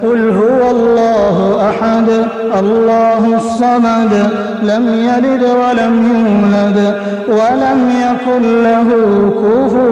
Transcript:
قل هو الله أحد الله الصمد لم يلد ولم يولد ولم يكن له كفوا